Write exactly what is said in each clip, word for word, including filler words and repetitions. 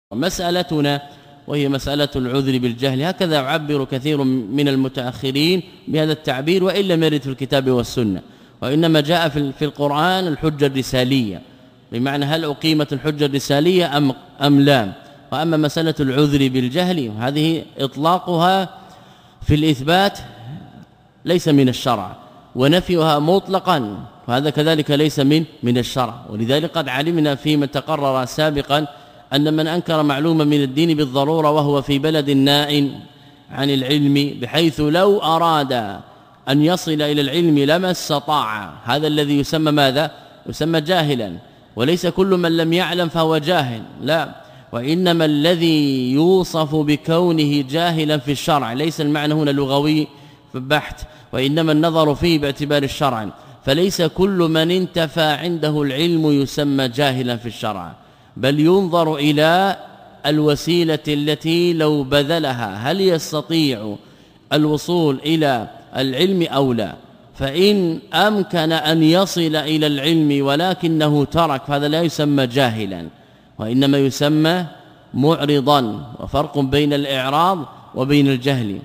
مسألتنا وهي مسألة العذر بالجهل، هكذا يعبر كثير من المتأخرين بهذا التعبير وإن لم يرد في الكتاب والسنة، وإنما جاء في القرآن الحجة الرسالية، بمعنى هل أقيمت الحجة الرسالية أم, أم لا. وأما مسألة العذر بالجهل هذه إطلاقها في الإثبات ليس من الشرع، ونفيها مطلقا وهذا كذلك ليس من من الشرع. ولذلك قد علمنا فيما تقرر سابقا أن من أنكر معلوما من الدين بالضرورة وهو في بلد نائٍ عن العلم بحيث لو أراد أن يصل إلى العلم لما استطاع، هذا الذي يسمى ماذا؟ يسمى جاهلا. وليس كل من لم يعلم فهو جاهل، لا، وإنما الذي يوصف بكونه جاهلا في الشرع ليس المعنى هنا لغوي بحت، وإنما النظر فيه باعتبار الشرع. فليس كل من انتفى عنده العلم يسمى جاهلا في الشرع، بل ينظر إلى الوسيلة التي لو بذلها هل يستطيع الوصول إلى العلم أو لا. فإن أمكن أن يصل إلى العلم ولكنه ترك فهذا لا يسمى جاهلا، وإنما يسمى معرضا، وفرق بين الإعراض وبين الجهل.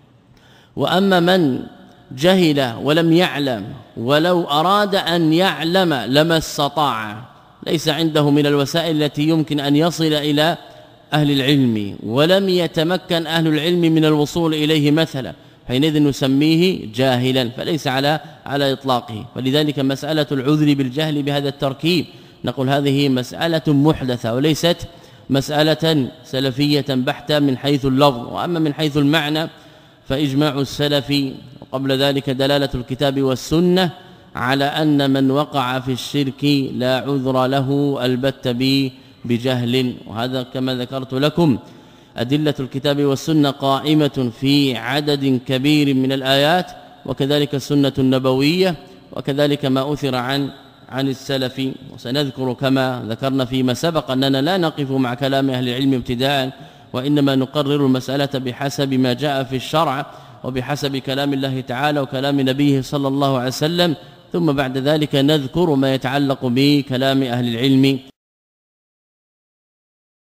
وأما من جهل ولم يعلم ولو أراد أن يعلم لما استطاع، ليس عنده من الوسائل التي يمكن أن يصل إلى أهل العلم ولم يتمكن أهل العلم من الوصول إليه مثلا، حينئذ نسميه جاهلا، فليس على على إطلاقه. فلذلك مسألة العذر بالجهل بهذا التركيب نقول هذه مسألة محدثة وليست مسألة سلفية بحتة من حيث اللفظ. وأما من حيث المعنى فإجماع السلف وقبل ذلك دلالة الكتاب والسنة على أن من وقع في الشرك لا عذر له البت بجهل. وهذا كما ذكرت لكم أدلة الكتاب والسنة قائمة في عدد كبير من الآيات، وكذلك السنة النبوية، وكذلك ما أثر عن عن السلف. وسنذكر كما ذكرنا فيما سبق أننا لا نقف مع كلام أهل العلم ابتداء، وإنما نقرر المسألة بحسب ما جاء في الشرع وبحسب كلام الله تعالى وكلام نبيه صلى الله عليه وسلم، ثم بعد ذلك نذكر ما يتعلق بكلام أهل العلم.